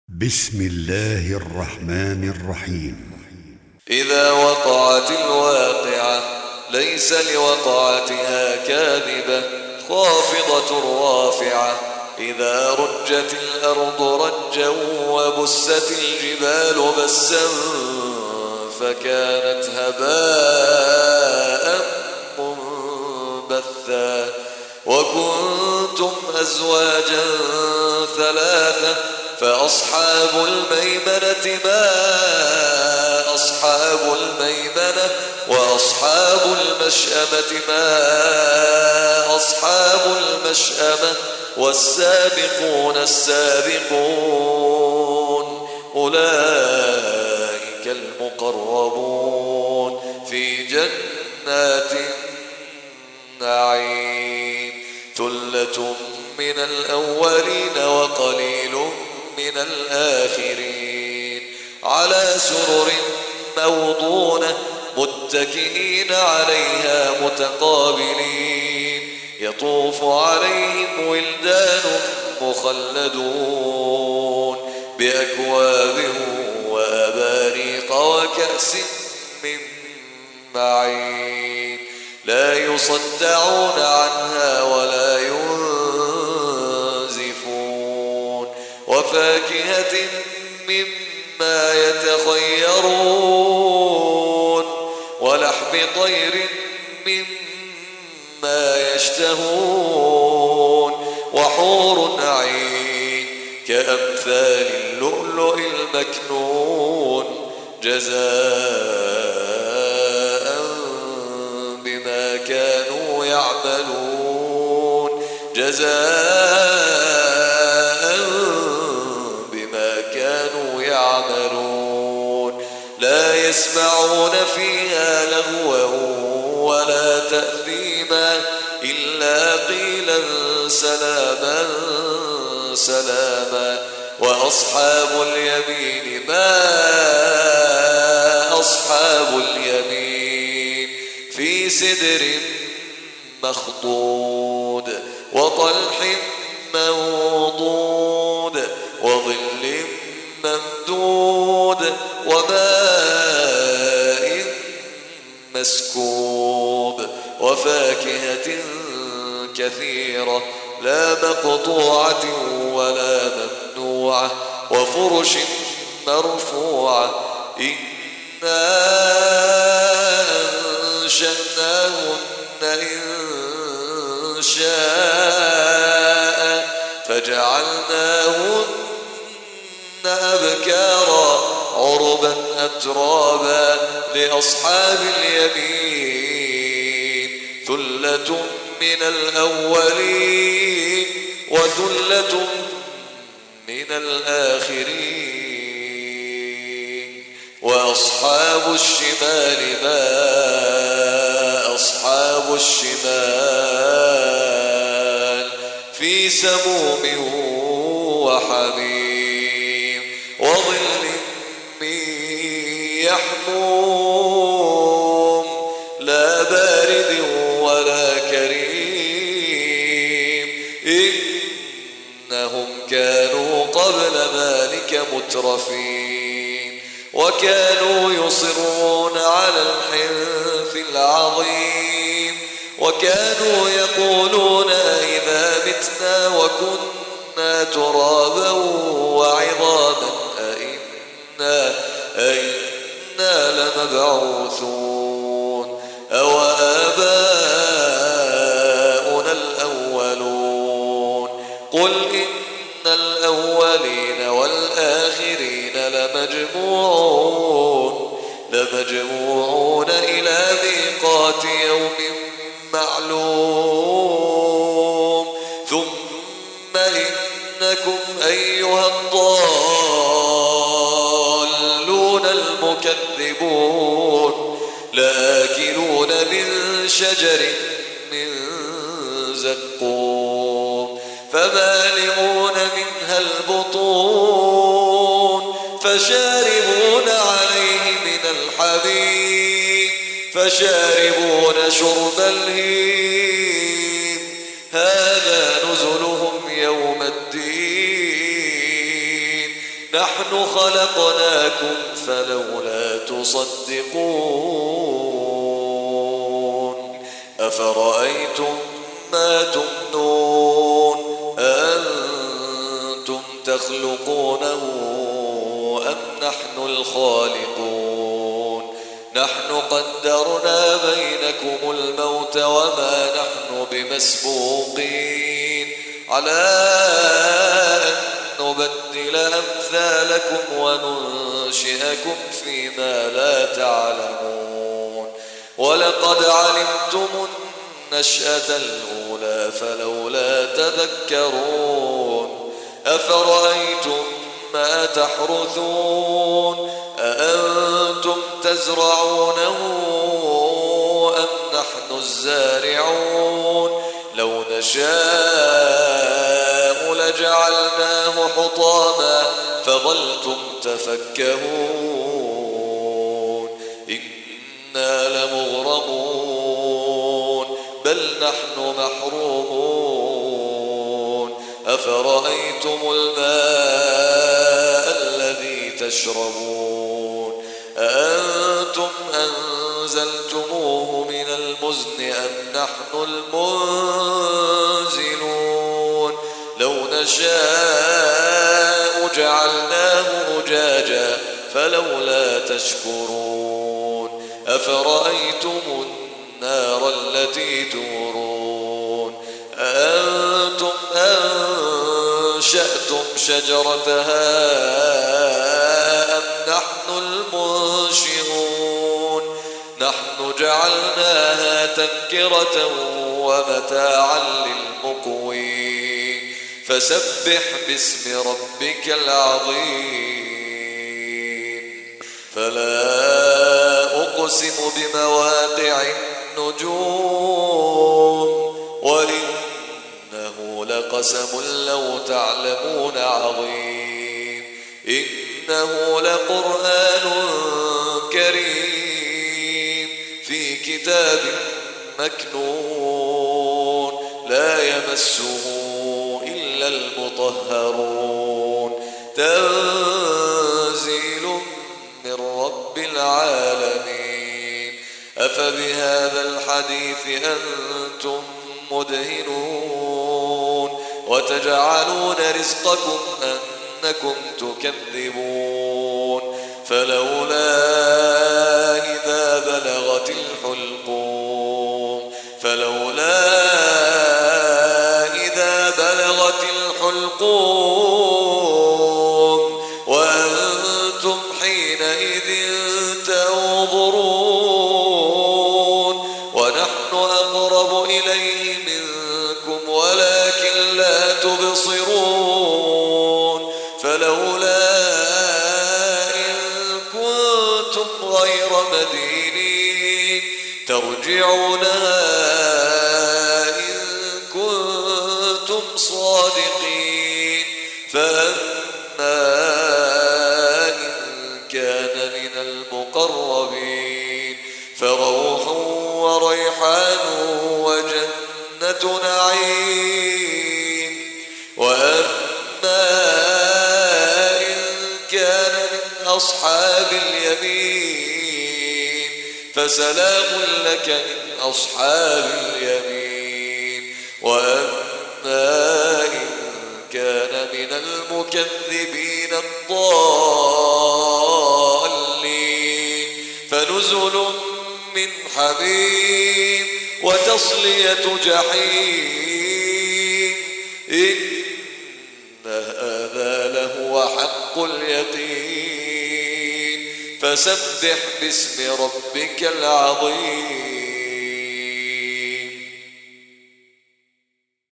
بسم الله الرحمن الرحيم. إذا وقعت الواقعة ليس لوقعتها كاذبة خافضة رافعة إذا رجت الأرض رجا وبست الجبال بسا فكانت هباء منبثا وكنتم أزواجا ثلاثة فأصحاب الميمنة ما أصحاب الميمنة وأصحاب المشأمة ما أصحاب المشأمة والسابقون السابقون أولئك المقربون في جنات النعيم ثلة من الأولين وقليل من الآخرين على سرر موضونة متكئين عليها متقابلين يطوف عليهم ولدان مخلدون بأكواب وأباريق وكأس من معين لا يصدعون عنها ولا ينزفون وفاكهة مما يتخيرون ولحم طير مما يشتهون وحور عين كأمثال اللؤلؤ المكنون جزاء بما كانوا يعملون جزاء بما كانوا يعملون لا يسمعون فيها لغوا ولا تأثيما إلا قيلا سلاما سلاما وأصحاب اليمين ما أصحاب اليمين في سدر مخضود وطلح منضود وظل ممدود وماء مسكوب وفاكهة كثيرة لا مقطوعة ولا ممنوعة وفرش مرفوعة إنا أنشأناهن إنشاء فجعلناهن أبكارا عربا أترابا لأصحاب اليمين ثلة من الأولين وثلة من الآخرين وأصحاب الشمال ما أصحاب الشمال في سموم وحميم وظل من يحموم لا بارد ولا كريم إنهم كانوا قبل ذلك مترفين وكانوا يصرون على الحنث العظيم وكانوا يقولون إذا متنا وكنا ترابا وعظاما أئنا لمبعوثون أو آباؤنا الأولون قل إن الأولين والآخرين لمجموعون إلى ميقات يوم معلوم ثم إنكم أيها الضالون المكذبون لآكلون من شجر من زقوم فمالئون منها البطون فشاربون عليه من الحميم فشاربون شرب الهيم هذا نزلهم يوم الدين نحن خلقناكم فلولا تصدقون أفرأيتم ما تمنون أأنتم تخلقونه أم نحن الخالقون نحن قدرنا بينكم الموت وما نحن بمسبوقين على أن نبدل أمثالكم وننشئكم فيما لا تعلمون ولقد علمتم النشأة الأولى فلولا تذكرون أفرأيتم ما تحرثون أأنتم تزرعونه أم نحن الزارعون لو نشاء لجعلناه حطاما فظلتم تفكهون إنا لمغرمون بل نحن محرومون أفرأيتم الماء الذي تشربون أأنتم أنزلتموه من المزن أم نحن المنزلون لو نشاء جعلناه أجاجا فلولا تشكرون أفرأيتم النار التي تورون أأنتم أنشأتم شجرتها أم نحن المنشئون نحن جعلناها تذكرة ومتاعا للمقوين فسبح باسم ربك العظيم فلا أقسم بمواقع النجوم وإنه لقسم لو تعلمون عظيم إنه لقرآن كريم في كتاب مكنون لا يمسه إلا المطهرون تنزيل من رب العالمين أفبهذا الحديث أنتم مدهنون وتجعلون رزقكم أنكم تكذبون فلولا إذا بلغت الحلقوم وأنتم حينئذ تنظرون ونحن أقرب إليه منكم ولكن لا تبصرون فلولا إن كنتم غير مدينين ترجعونها إن كنتم صادقين فأما إن كان من المقربين فروح وريحان وجنة نعيم وأما إن كان من أصحاب اليمين فسلام لك من أصحاب اليمين وأما إن كان من المكذبين الضالين فنزل من حميم وتصلية جحيم إن هذا لهو حق اليقين فسبح باسم ربك العظيم